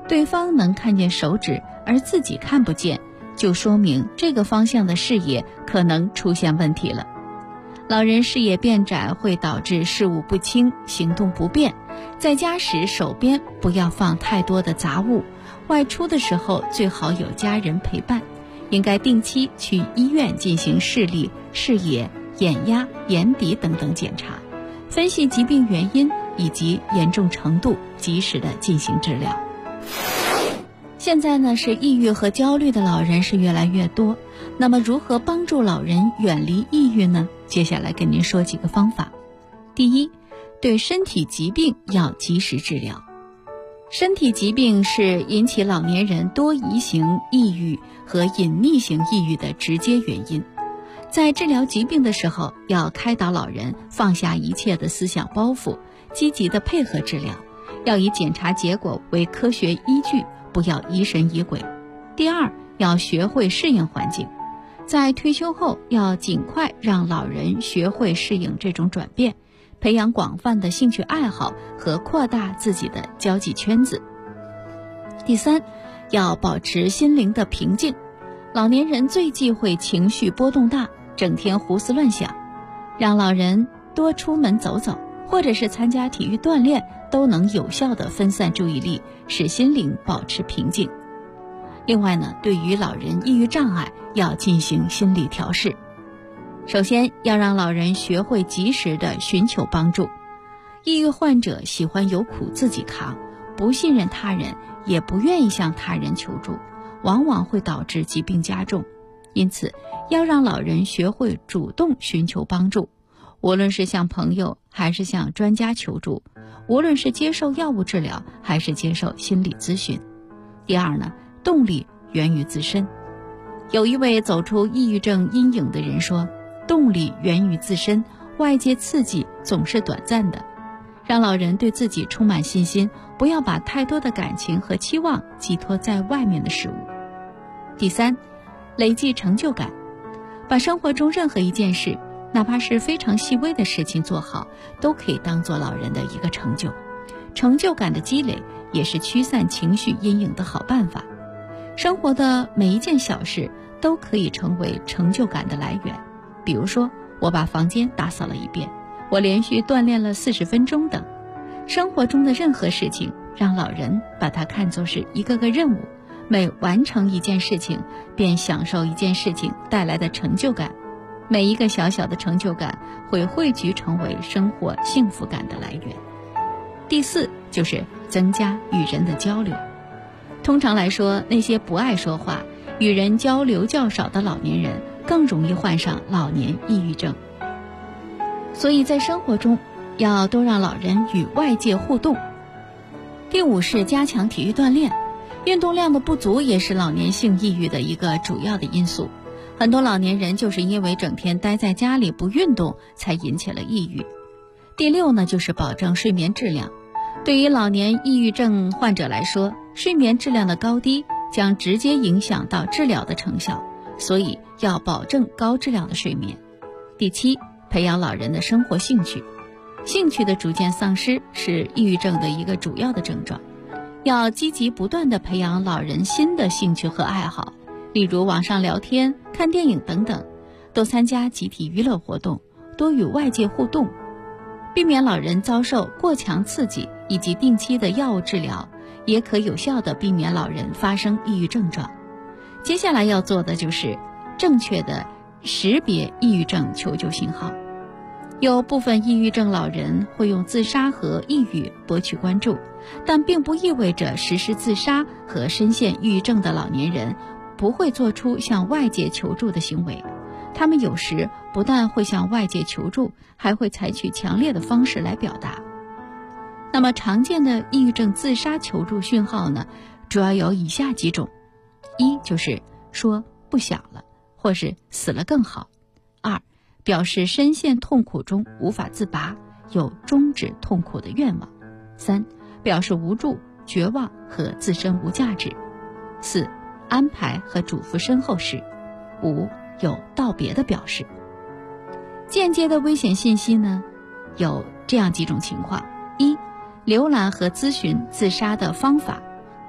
对方能看见手指，而自己看不见，就说明这个方向的视野可能出现问题了。老人视野变窄会导致视物不清、行动不便，在家时手边不要放太多的杂物，外出的时候最好有家人陪伴，应该定期去医院进行视力、视野、眼压、眼底等等检查，分析疾病原因以及严重程度，及时的进行治疗。现在呢，是抑郁和焦虑的老人是越来越多，那么如何帮助老人远离抑郁呢？接下来跟您说几个方法。第一，对身体疾病要及时治疗。身体疾病是引起老年人多疑型抑郁和隐匿型抑郁的直接原因。在治疗疾病的时候，要开导老人放下一切的思想包袱，积极的配合治疗，要以检查结果为科学依据，不要疑神疑鬼。第二，要学会适应环境，在退休后要尽快让老人学会适应这种转变，培养广泛的兴趣爱好和扩大自己的交际圈子。第三，要保持心灵的平静。老年人最忌讳情绪波动大，整天胡思乱想，让老人多出门走走，或者是参加体育锻炼，都能有效地分散注意力，使心灵保持平静。另外呢，对于老人抑郁障碍要进行心理调试。首先要让老人学会及时地寻求帮助。抑郁患者喜欢有苦自己扛，不信任他人，也不愿意向他人求助，往往会导致疾病加重。因此要让老人学会主动寻求帮助，无论是向朋友还是向专家求助，无论是接受药物治疗还是接受心理咨询。第二呢，动力源于自身。有一位走出抑郁症阴影的人说，动力源于自身，外界刺激总是短暂的。让老人对自己充满信心，不要把太多的感情和期望寄托在外面的事物。第三，累积成就感。把生活中任何一件事，哪怕是非常细微的事情做好，都可以当做老人的一个成就。成就感的积累也是驱散情绪阴影的好办法。生活的每一件小事都可以成为成就感的来源，比如说我把房间打扫了一遍，我连续锻炼了40分钟等。生活中的任何事情，让老人把它看作是一个个任务，每完成一件事情，便享受一件事情带来的成就感。每一个小小的成就感会汇聚成为生活幸福感的来源。第四，就是增加与人的交流。通常来说，那些不爱说话、与人交流较少的老年人更容易患上老年抑郁症。所以在生活中要多让老人与外界互动。第五是加强体育锻炼。运动量的不足也是老年性抑郁的一个主要的因素。很多老年人就是因为整天待在家里不运动，才引起了抑郁。第六呢，就是保证睡眠质量。对于老年抑郁症患者来说，睡眠质量的高低将直接影响到治疗的成效，所以要保证高质量的睡眠。第七，培养老人的生活兴趣。兴趣的逐渐丧失是抑郁症的一个主要的症状，要积极不断地培养老人新的兴趣和爱好，例如网上聊天、看电影等等，多参加集体娱乐活动，多与外界互动，避免老人遭受过强刺激，以及定期的药物治疗，也可有效地避免老人发生抑郁症状。接下来要做的就是正确的识别抑郁症求救信号。有部分抑郁症老人会用自杀和抑郁博取关注，但并不意味着实施自杀和深陷抑郁症的老年人不会做出向外界求助的行为。他们有时不但会向外界求助，还会采取强烈的方式来表达。那么常见的抑郁症自杀求助讯号呢，主要有以下几种。一就是说不想了，或是死了更好。二，表示深陷痛苦中无法自拔，有终止痛苦的愿望。三，表示无助、绝望和自身无价值。四，安排和嘱咐身后事。五，有道别的表示。间接的危险信息呢，有这样几种情况。一，浏览和咨询自杀的方法。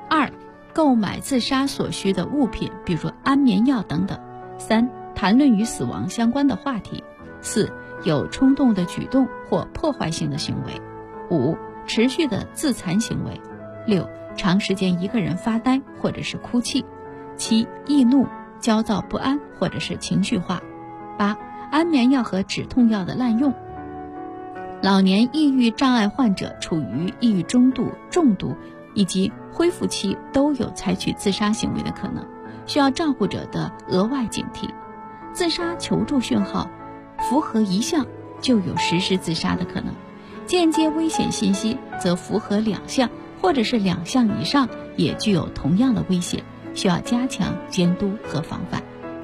2. 购买自杀所需的物品，比如安眠药等等。3. 谈论与死亡相关的话题。4. 有冲动的举动或破坏性的行为。5. 持续的自残行为。6. 长时间一个人发呆或者是哭泣。7. 易怒、焦躁不安或者是情绪化。8. 安眠药和止痛药的滥用。老年抑郁障碍患者处于抑郁中度、重度以及恢复期，都有采取自杀行为的可能，需要照顾者的额外警惕。自杀求助讯号符合一项就有实施自杀的可能，间接危险信息则符合2项或者是2项以上，也具有同样的危险，需要加强监督和防范。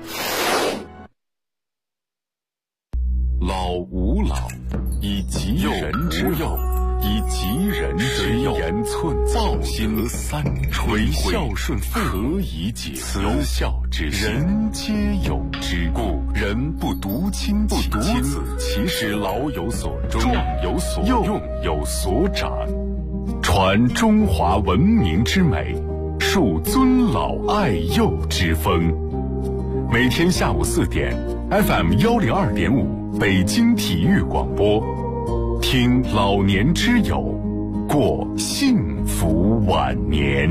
老吾老以及人之幼，以及人之幼，言寸报心三垂孝顺何以解慈孝之人皆有之，故人不独亲其亲，其使老有所终，壮有所用，有所长，传中华文明之美，树尊老爱幼之风。每天下午4点 FM 102.5北京体育广播，听老年之友，过幸福晚年。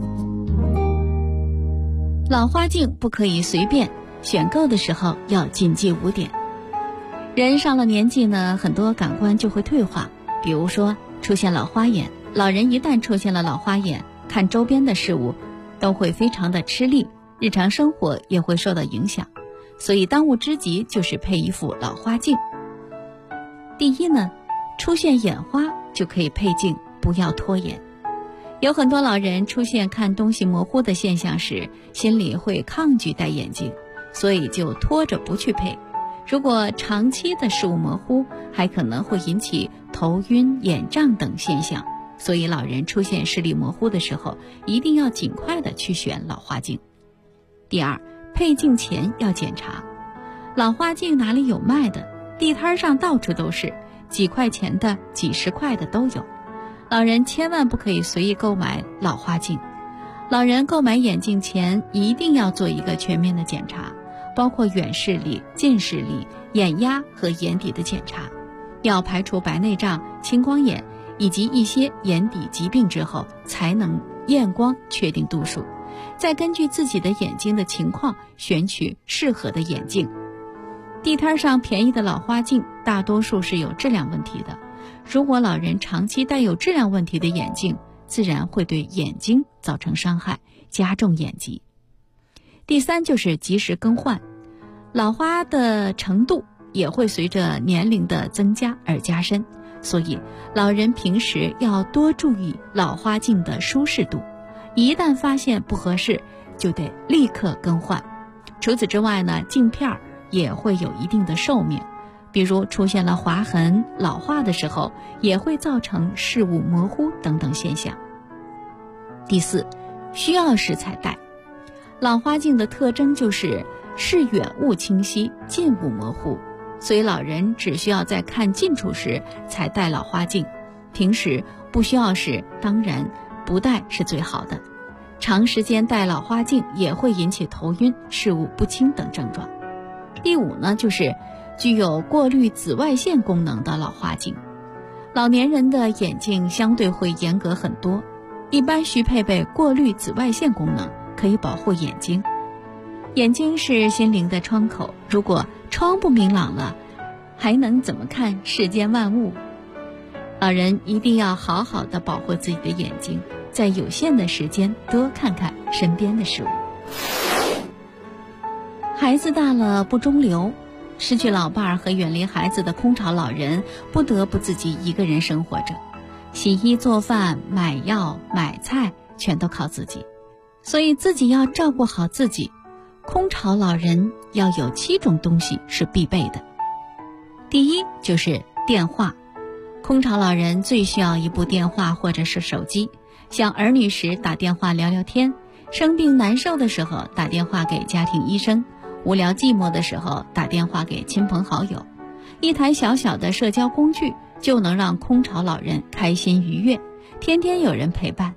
老花镜不可以随便，选购的时候要谨记5点。人上了年纪呢，很多感官就会退化，比如说出现老花眼。老人一旦出现了老花眼，看周边的事物都会非常的吃力，日常生活也会受到影响，所以当务之急就是配一副老花镜。第一呢，出现眼花就可以配镜，不要拖延。有很多老人出现看东西模糊的现象时，心里会抗拒戴眼镜，所以就拖着不去配。如果长期的视物模糊，还可能会引起头晕、眼胀等现象，所以老人出现视力模糊的时候，一定要尽快的去选老花镜。第二，配镜前要检查，老花镜哪里有卖的？地摊上到处都是，几块钱的、几十块的都有。老人千万不可以随意购买老花镜。老人购买眼镜前一定要做一个全面的检查，包括远视力、近视力、眼压和眼底的检查，要排除白内障、青光眼以及一些眼底疾病之后，才能验光确定度数，再根据自己的眼睛的情况选取适合的眼镜。地摊上便宜的老花镜大多数是有质量问题的，如果老人长期戴有质量问题的眼镜，自然会对眼睛造成伤害，加重眼疾。第三就是及时更换，老花的程度也会随着年龄的增加而加深，所以老人平时要多注意老花镜的舒适度，一旦发现不合适，就得立刻更换。除此之外呢，镜片也会有一定的寿命，比如出现了划痕、老化的时候，也会造成视物模糊等等现象。第四，需要时才戴。老花镜的特征就是视远物清晰，近物模糊，所以老人只需要在看近处时才戴老花镜，平时不需要时当然不戴是最好的。长时间戴老花镜也会引起头晕、视物不清等症状。第五呢，就是具有过滤紫外线功能的老花镜。老年人的眼镜相对会严格很多，一般需配备过滤紫外线功能，可以保护眼睛。眼睛是心灵的窗口，如果窗不明朗了，还能怎么看世间万物？老人一定要好好的保护自己的眼睛，在有限的时间多看看身边的事物。孩子大了不中留，失去老伴和远离孩子的空巢老人不得不自己一个人生活着，洗衣做饭、买药买菜全都靠自己，所以自己要照顾好自己。空巢老人要有7种东西是必备的。第一就是电话，空巢老人最需要一部电话或者是手机，想儿女时打电话聊聊天，生病难受的时候打电话给家庭医生，无聊寂寞的时候打电话给亲朋好友。一台小小的社交工具就能让空巢老人开心愉悦，天天有人陪伴，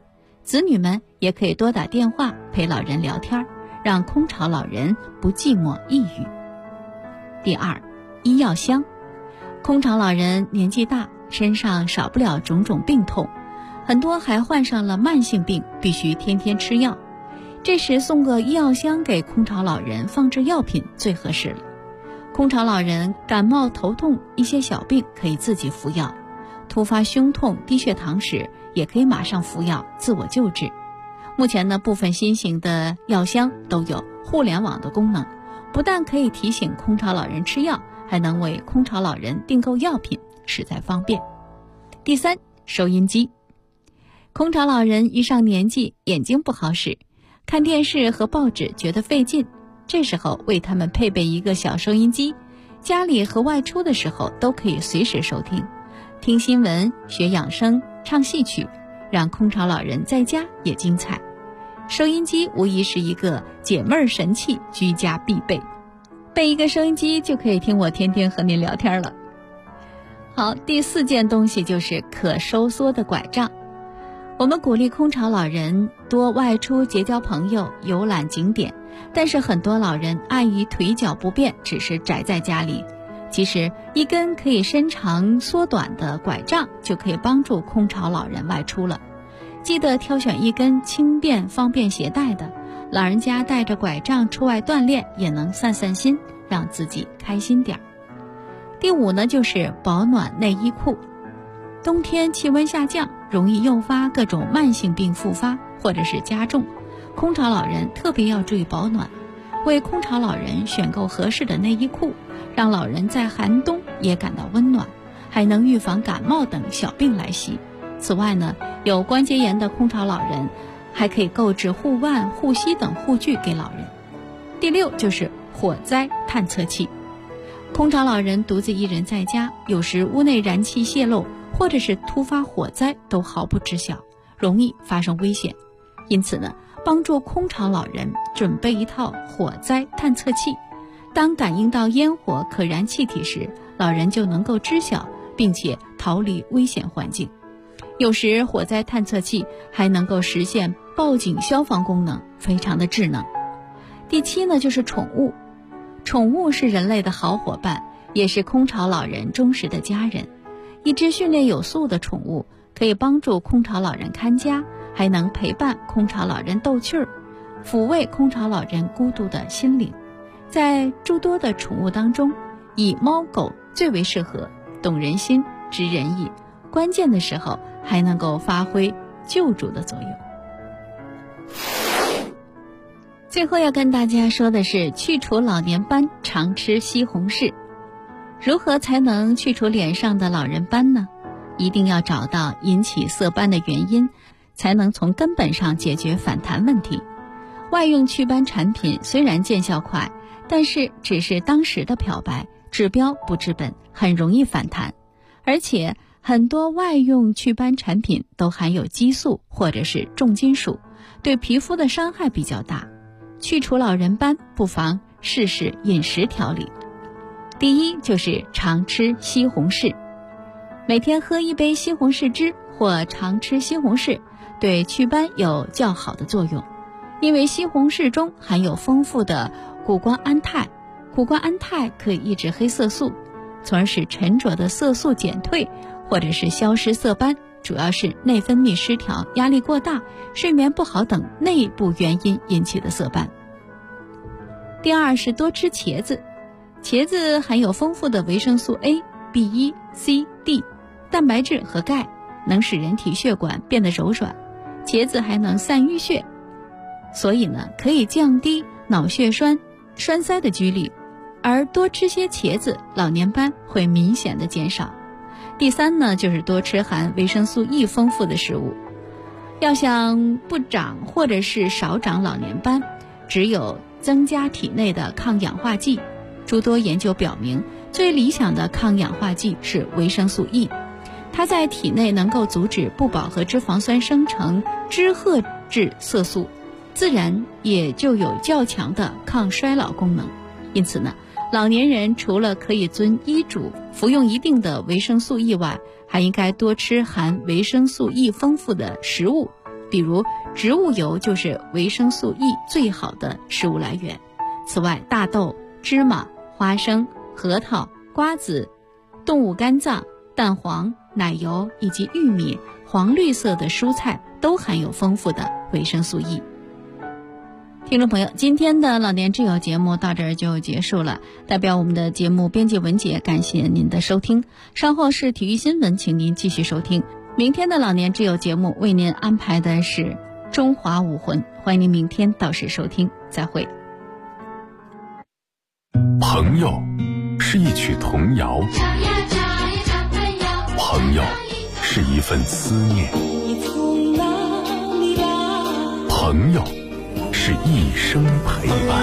子女们也可以多打电话陪老人聊天，让空巢老人不寂寞抑郁。第二，医药箱。空巢老人年纪大，身上少不了种种病痛，很多还患上了慢性病，必须天天吃药。这时送个医药箱给空巢老人放置药品最合适了。空巢老人感冒、头痛一些小病可以自己服药，突发胸痛、低血糖时也可以马上服药自我救治。目前呢，部分新型的药箱都有互联网的功能，不但可以提醒空巢老人吃药，还能为空巢老人订购药品，实在方便。第三，收音机。空巢老人一上年纪，眼睛不好使，看电视和报纸觉得费劲，这时候为他们配备一个小收音机，家里和外出的时候都可以随时收听，听新闻、学养生、唱戏曲，让空巢老人在家也精彩。收音机无疑是一个解闷神器，居家必备。备一个收音机就可以听我天天和您聊天了。好，第四件东西就是可收缩的拐杖。我们鼓励空巢老人多外出结交朋友，游览景点，但是很多老人碍于腿脚不便，只是宅在家里。其实一根可以伸长缩短的拐杖就可以帮助空巢老人外出了。记得挑选一根轻便方便携带的，老人家带着拐杖出外锻炼也能散散心，让自己开心点。第五呢，就是保暖内衣裤。冬天气温下降，容易诱发各种慢性病复发或者是加重，空巢老人特别要注意保暖，为空巢老人选购合适的内衣裤，让老人在寒冬也感到温暖，还能预防感冒等小病来袭。此外呢，有关节炎的空巢老人还可以购置护腕、护膝等护具给老人。第六就是火灾探测器。空巢老人独自一人在家，有时屋内燃气泄漏或者是突发火灾都毫不知晓，容易发生危险。因此呢，帮助空巢老人准备一套火灾探测器，当感应到烟火、可燃气体时，老人就能够知晓并且逃离危险环境。有时火灾探测器还能够实现报警消防功能，非常的智能。第七呢，就是宠物。宠物是人类的好伙伴，也是空巢老人忠实的家人。一只训练有素的宠物可以帮助空巢老人看家，还能陪伴空巢老人逗趣儿，抚慰空巢老人孤独的心灵。在诸多的宠物当中，以猫狗最为适合，懂人心、知人意，关键的时候还能够发挥救助的作用。最后要跟大家说的是，去除老年斑，常吃西红柿。如何才能去除脸上的老人斑呢？一定要找到引起色斑的原因，才能从根本上解决反弹问题。外用祛斑产品虽然见效快，但是只是当时的漂白，治标不治本，很容易反弹。而且很多外用祛斑产品都含有激素或者是重金属，对皮肤的伤害比较大。去除老人斑，不妨试试饮食调理。第一就是常吃西红柿，每天喝一杯西红柿汁或常吃西红柿，对祛斑有较好的作用。因为西红柿中含有丰富的谷胱胺肽，谷胱胺肽可以抑制黑色素，从而使沉着的色素减退或者是消失色斑，主要是内分泌失调、压力过大、睡眠不好等内部原因引起的色斑。第二是多吃茄子，茄子含有丰富的维生素 A、B1、C、D、蛋白质和钙，能使人体血管变得柔软。茄子还能散淤血，所以呢，可以降低脑血栓、栓塞的几率，而多吃些茄子，老年斑会明显的减少。第三呢，就是多吃含维生素 E 丰富的食物。要想不长或者是少长老年斑，只有增加体内的抗氧化剂。诸多研究表明，最理想的抗氧化剂是维生素 E， 它在体内能够阻止不饱和脂肪酸生成脂褐质色素，自然也就有较强的抗衰老功能。因此呢，老年人除了可以遵医嘱服用一定的维生素 E 外，还应该多吃含维生素 E 丰富的食物， 比如植物油就是维生素 E 最好的食物来源。此外，大豆、芝麻、花生、核桃、瓜子、动物肝脏、蛋黄、奶油以及玉米、黄绿色的蔬菜都含有丰富的维生素 E。听众朋友，今天的老年之友节目到这儿就结束了，代表我们的节目编辑文杰感谢您的收听。稍后是体育新闻，请您继续收听。明天的老年之友节目为您安排的是中华武魂，欢迎您明天到时收听，再会。 朋友是一曲童谣，朋友是一份思念，朋友是一生陪伴。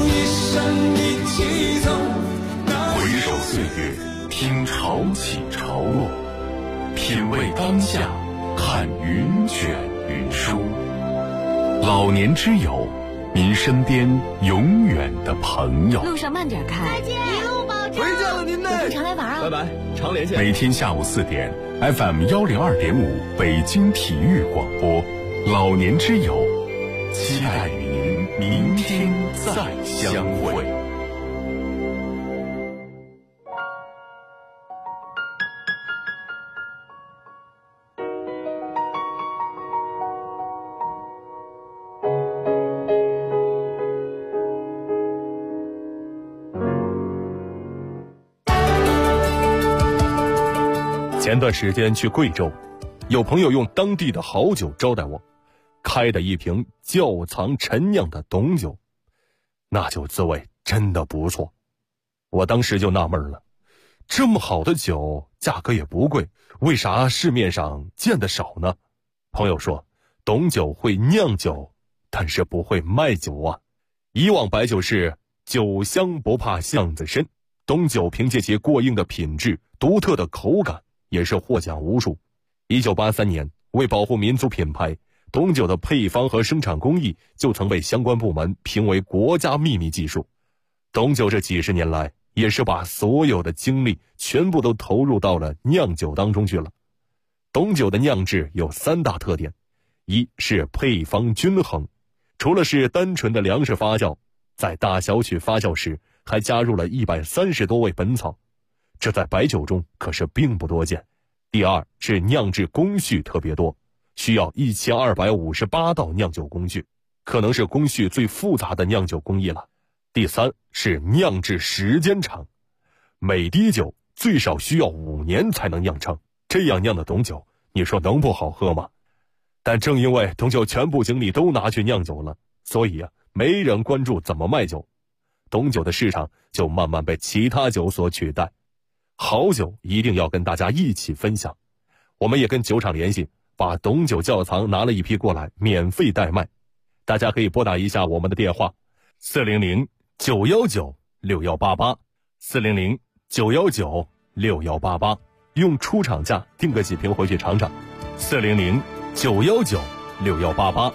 回首岁月，听潮起潮落，品味当下，看云卷云舒。老年之友，您身边永远的朋友。 路上慢点开， 再见，一路保重。 回家了您呢， 有空常来玩啊。 拜拜，常联系。 每天下午4点 FM 102.5北京体育广播，老年之友，期待与您明天再相会。 前段时间去贵州，有朋友用当地的好酒招待我，开的一瓶窖藏陈酿的董酒，那酒滋味真的不错。我当时就纳闷了，这么好的酒价格也不贵，为啥市面上见得少呢？朋友说，董酒会酿酒，但是不会卖酒啊。以往白酒是酒香不怕巷子深，董酒凭借其过硬的品质、独特的口感，也是获奖无数。1983年，为保护民族品牌，董酒的配方和生产工艺就曾被相关部门评为国家秘密技术。董酒这几十年来，也是把所有的精力全部都投入到了酿酒当中去了。董酒的酿制有3大特点：一是配方均衡，除了是单纯的粮食发酵，在大小曲发酵时还加入了130多味本草，这在白酒中可是并不多见。第二是酿制工序特别多，需要1258道酿酒工序，可能是工序最复杂的酿酒工艺了。第三是酿制时间长，每滴酒最少需要5年才能酿成，这样酿的董酒，你说能不好喝吗？但正因为董酒全部精力都拿去酿酒了，所以没人关注怎么卖酒，董酒的市场就慢慢被其他酒所取代。好酒一定要跟大家一起分享，我们也跟酒厂联系，把董酒窖藏拿了一批过来，免费代卖。大家可以拨打一下我们的电话400-919-6188 400-919-6188，用出厂价订个几瓶回去尝尝。400-919-6188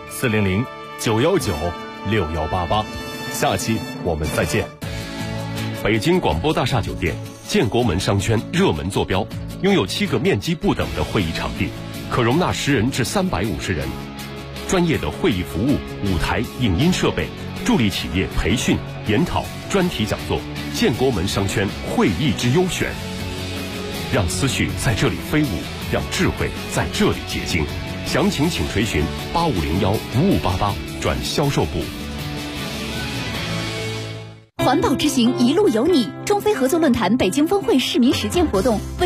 400-919-6188，下期我们再见。 北京广播大厦酒店建国门商圈热门坐标，拥有7个面积不等的会议场地，可容纳10人至350人。专业的会议服务、舞台、影音设备，助力企业培训、研讨、专题讲座。建国门商圈会议之优选，让思绪在这里飞舞，让智慧在这里结晶。详情请垂询8501-5588转销售部。 环保之行，一路有你。中非合作论坛北京峰会市民实践活动